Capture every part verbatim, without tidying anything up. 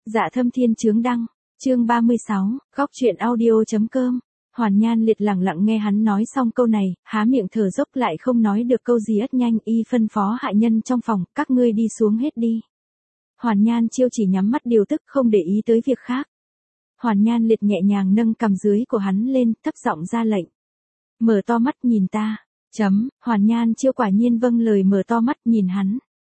Dạ Thâm Thiên Chướng Đăng, chương ba mươi sáu, góc truyện audio.com. Hoàn Nhan Liệt lặng lặng nghe hắn nói xong câu này, há miệng thở dốc lại không nói được câu gì. Ất nhanh y phân phó hạ nhân trong phòng, các ngươi đi xuống hết đi. Hoàn Nhan Chiêu chỉ nhắm mắt điều tức không để ý tới việc khác. Hoàn Nhan Liệt nhẹ nhàng nâng cằm dưới của hắn lên, thấp giọng ra lệnh. Mở to mắt nhìn ta. Chấm, Hoàn Nhan Chiêu quả nhiên vâng lời mở to mắt nhìn hắn.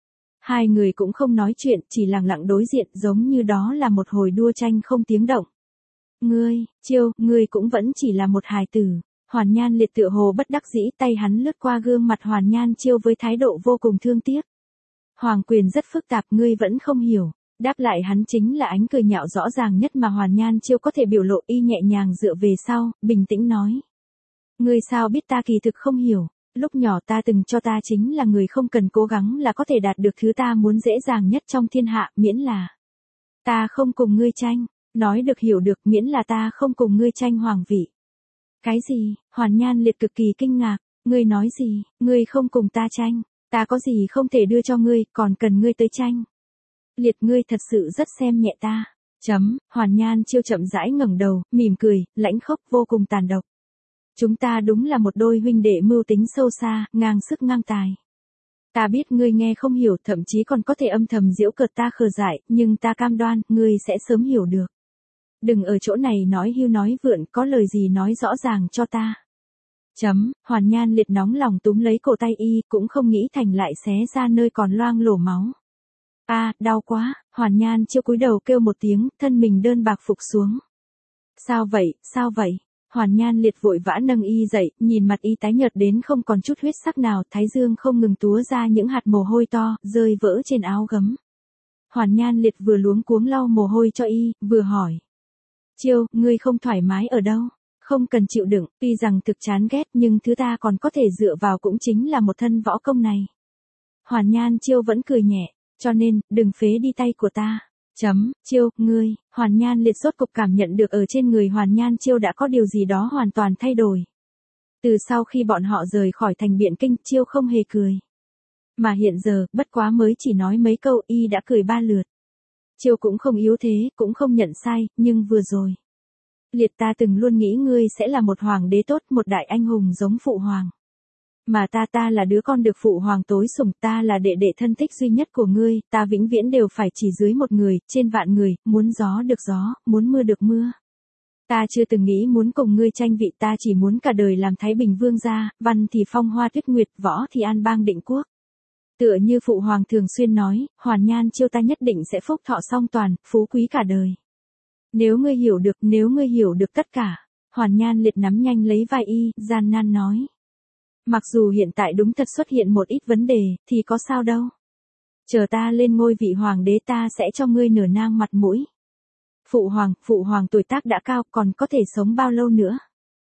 Hai người cũng không nói chuyện, chỉ lặng lặng đối diện giống như đó là một hồi đua tranh không tiếng động. Ngươi, Chiêu, ngươi cũng vẫn chỉ là một hài tử. Hoàn Nhan Liệt tựa hồ bất đắc dĩ, tay hắn lướt qua gương mặt Hoàn Nhan Chiêu với thái độ vô cùng thương tiếc. Hoàng quyền rất phức tạp, ngươi vẫn không hiểu. Đáp lại hắn chính là ánh cười nhạo rõ ràng nhất mà Hoàn Nhan Chiêu có thể biểu lộ. Y nhẹ nhàng dựa về sau, bình tĩnh nói. Ngươi sao biết ta kỳ thực không hiểu. Lúc nhỏ ta từng cho ta chính là người không cần cố gắng là có thể đạt được thứ ta muốn dễ dàng nhất trong thiên hạ, miễn là ta không cùng ngươi tranh, nói được hiểu được, miễn là ta không cùng ngươi tranh hoàng vị. Cái gì? Hoàn Nhan Liệt cực kỳ kinh ngạc, ngươi nói gì? Ngươi không cùng ta tranh, ta có gì không thể đưa cho ngươi, còn cần ngươi tới tranh. Liệt, ngươi thật sự rất xem nhẹ ta. Chấm, Hoàn Nhan Chiêu chậm rãi ngẩng đầu, mỉm cười, lãnh khốc vô cùng tàn độc. Chúng ta đúng là một đôi huynh đệ mưu tính sâu xa, ngang sức ngang tài. Ta biết ngươi nghe không hiểu, thậm chí còn có thể âm thầm giễu cợt ta khờ dại, nhưng ta cam đoan, ngươi sẽ sớm hiểu được. Đừng ở chỗ này nói hưu nói vượn, có lời gì nói rõ ràng cho ta. Chấm, Hoàn Nhan Liệt nóng lòng túm lấy cổ tay y, cũng không nghĩ thành lại xé ra nơi còn loang lổ máu. A, à, đau quá. Hoàn Nhan Chiêu cúi đầu kêu một tiếng, thân mình đơn bạc phục xuống. Sao vậy, sao vậy? Hoàn Nhan Liệt vội vã nâng y dậy, nhìn mặt y tái nhợt đến không còn chút huyết sắc nào, thái dương không ngừng túa ra những hạt mồ hôi to, rơi vỡ trên áo gấm. Hoàn Nhan Liệt vừa luống cuống lau mồ hôi cho y, vừa hỏi. Chiêu, ngươi không thoải mái ở đâu? Không cần chịu đựng, tuy rằng thực chán ghét nhưng thứ ta còn có thể dựa vào cũng chính là một thân võ công này. Hoàn Nhan Chiêu vẫn cười nhẹ, cho nên, đừng phế đi tay của ta. Chấm, Chiêu, ngươi, Hoàn Nhan Liệt rốt cục cảm nhận được ở trên người Hoàn Nhan Chiêu đã có điều gì đó hoàn toàn thay đổi. Từ sau khi bọn họ rời khỏi thành Biện Kinh, Chiêu không hề cười. Mà hiện giờ, bất quá mới chỉ nói mấy câu, y đã cười ba lượt. Chiêu cũng không yếu thế, cũng không nhận sai, nhưng vừa rồi. Liệt, ta từng luôn nghĩ ngươi sẽ là một hoàng đế tốt, một đại anh hùng giống phụ hoàng. Mà ta ta là đứa con được phụ hoàng tối sủng, ta là đệ đệ thân thích duy nhất của ngươi, ta vĩnh viễn đều phải chỉ dưới một người, trên vạn người, muốn gió được gió, muốn mưa được mưa. Ta chưa từng nghĩ muốn cùng ngươi tranh vị, ta chỉ muốn cả đời làm Thái Bình vương gia, văn thì phong hoa tuyết nguyệt, võ thì an bang định quốc. Tựa như phụ hoàng thường xuyên nói, Hoàn Nhan Chiêu ta nhất định sẽ phúc thọ song toàn, phú quý cả đời. Nếu ngươi hiểu được, nếu ngươi hiểu được tất cả. Hoàn Nhan Liệt nắm nhanh lấy vai y, gian nan nói. Mặc dù hiện tại đúng thật xuất hiện một ít vấn đề, thì có sao đâu. Chờ ta lên ngôi vị hoàng đế ta sẽ cho ngươi nửa nang mặt mũi. Phụ hoàng, phụ hoàng tuổi tác đã cao, còn có thể sống bao lâu nữa?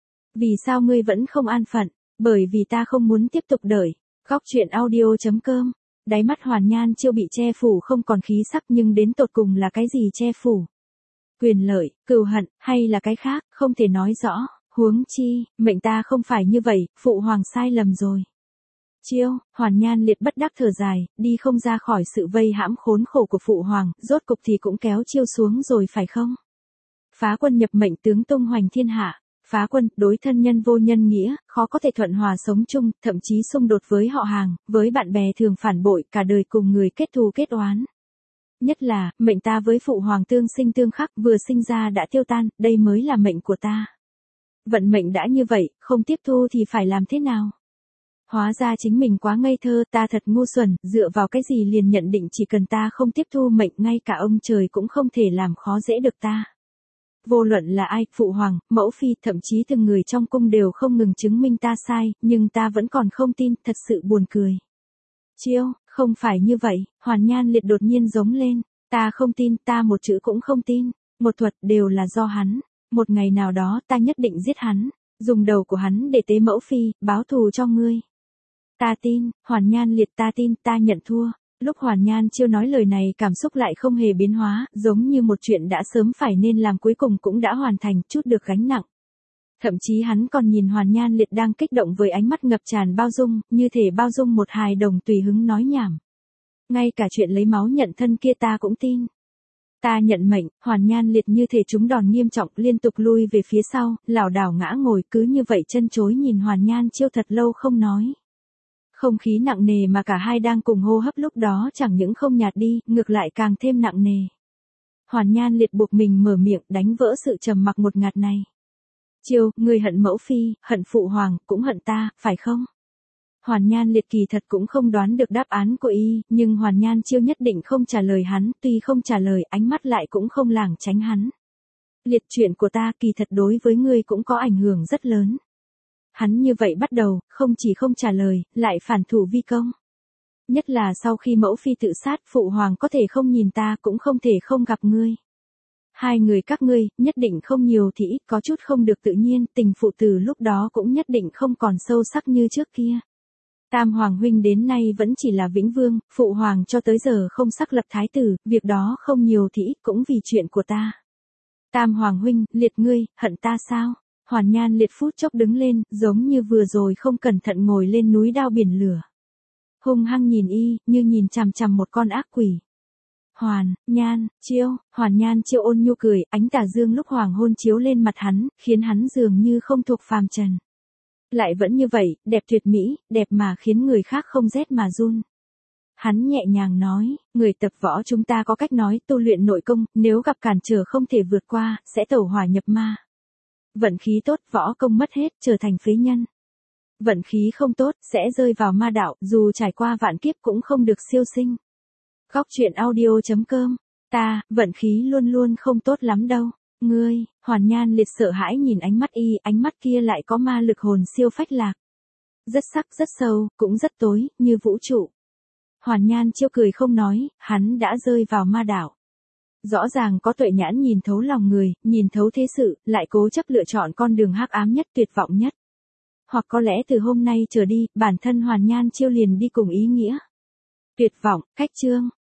Vì sao ngươi vẫn không an phận? Bởi vì ta không muốn tiếp tục đợi. Góc truyện audio.com. Đáy mắt Hoàn Nhan Chiêu bị che phủ không còn khí sắc, nhưng đến tột cùng là cái gì che phủ? Quyền lợi, cừu hận, hay là cái khác, không thể nói rõ. Huống chi, mệnh ta không phải như vậy, phụ hoàng sai lầm rồi. Chiêu, Hoàn Nhan Liệt bất đắc thở dài, đi không ra khỏi sự vây hãm khốn khổ của phụ hoàng, rốt cục thì cũng kéo Chiêu xuống rồi phải không? Phá quân nhập mệnh tướng tung hoành thiên hạ, phá quân, đối thân nhân vô nhân nghĩa, khó có thể thuận hòa sống chung, thậm chí xung đột với họ hàng, với bạn bè thường phản bội, cả đời cùng người kết thù kết oán. Nhất là, mệnh ta với phụ hoàng tương sinh tương khắc, vừa sinh ra đã tiêu tan, đây mới là mệnh của ta. Vận mệnh đã như vậy, không tiếp thu thì phải làm thế nào? Hóa ra chính mình quá ngây thơ, ta thật ngu xuẩn, dựa vào cái gì liền nhận định chỉ cần ta không tiếp thu mệnh, ngay cả ông trời cũng không thể làm khó dễ được ta. Vô luận là ai, phụ hoàng, mẫu phi, thậm chí từng người trong cung đều không ngừng chứng minh ta sai, nhưng ta vẫn còn không tin, thật sự buồn cười. Chiêu, không phải như vậy, Hoàn Nhan Liệt đột nhiên giống lên, ta không tin, ta một chữ cũng không tin, một thuật đều là do hắn. Một ngày nào đó ta nhất định giết hắn, dùng đầu của hắn để tế mẫu phi, báo thù cho ngươi. Ta tin, Hoàn Nhan Liệt, ta tin, ta nhận thua. Lúc Hoàn Nhan Chiêu nói lời này cảm xúc lại không hề biến hóa, giống như một chuyện đã sớm phải nên làm cuối cùng cũng đã hoàn thành, chút được gánh nặng. Thậm chí hắn còn nhìn Hoàn Nhan Liệt đang kích động với ánh mắt ngập tràn bao dung, như thể bao dung một hài đồng tùy hứng nói nhảm. Ngay cả chuyện lấy máu nhận thân kia ta cũng tin. Ta nhận mệnh. Hoàn Nhan Liệt như thể trúng đòn nghiêm trọng, liên tục lui về phía sau, lảo đảo ngã ngồi, cứ như vậy chân chối nhìn Hoàn Nhan Chiêu thật lâu không nói. Không khí nặng nề mà cả hai đang cùng hô hấp lúc đó chẳng những không nhạt đi, ngược lại càng thêm nặng nề. Hoàn Nhan Liệt buộc mình mở miệng, đánh vỡ sự trầm mặc một ngạt này. Chiêu, ngươi hận mẫu phi, hận phụ hoàng, cũng hận ta, phải không? Hoàn Nhan Liệt kỳ thật cũng không đoán được đáp án của y, nhưng Hoàn Nhan Chiêu nhất định không trả lời hắn, tuy không trả lời, ánh mắt lại cũng không lảng tránh hắn. Liệt, chuyện của ta kỳ thật đối với ngươi cũng có ảnh hưởng rất lớn. Hắn như vậy bắt đầu, không chỉ không trả lời, lại phản thủ vi công. Nhất là sau khi mẫu phi tự sát, phụ hoàng có thể không nhìn ta, cũng không thể không gặp ngươi. Hai người các ngươi, nhất định không nhiều thì ít, có chút không được tự nhiên, tình phụ tử lúc đó cũng nhất định không còn sâu sắc như trước kia. Tam hoàng huynh đến nay vẫn chỉ là vĩnh vương, phụ hoàng cho tới giờ không sắc lập thái tử, việc đó không nhiều thì ít cũng vì chuyện của ta. Tam hoàng huynh, Liệt ngươi, hận ta sao? Hoàn Nhan Liệt phút chốc đứng lên, giống như vừa rồi không cẩn thận ngồi lên núi đao biển lửa. Hung hăng nhìn y, như nhìn chằm chằm một con ác quỷ. Hoàn, Nhan, Chiêu, Hoàn Nhan Chiêu ôn nhu cười, ánh tà dương lúc hoàng hôn chiếu lên mặt hắn, khiến hắn dường như không thuộc phàm trần. Lại vẫn như vậy, đẹp tuyệt mỹ, đẹp mà khiến người khác không rét mà run. Hắn nhẹ nhàng nói, người tập võ chúng ta có cách nói, tu luyện nội công, nếu gặp cản trở không thể vượt qua, sẽ tẩu hỏa nhập ma. Vận khí tốt, võ công mất hết, trở thành phế nhân. Vận khí không tốt, sẽ rơi vào ma đạo, dù trải qua vạn kiếp cũng không được siêu sinh. Góc truyện audio chấm com. Ta, vận khí luôn luôn không tốt lắm đâu. Ngươi, Hoàn Nhan Liệt sợ hãi nhìn ánh mắt y, ánh mắt kia lại có ma lực hồn siêu phách lạc. Rất sắc, rất sâu, cũng rất tối, như vũ trụ. Hoàn Nhan Chiêu cười không nói, hắn đã rơi vào ma đạo. Rõ ràng có tuệ nhãn nhìn thấu lòng người, nhìn thấu thế sự, lại cố chấp lựa chọn con đường hắc ám nhất, tuyệt vọng nhất. Hoặc có lẽ từ hôm nay trở đi, bản thân Hoàn Nhan Chiêu liền đi cùng ý nghĩa. Tuyệt vọng, cách chương.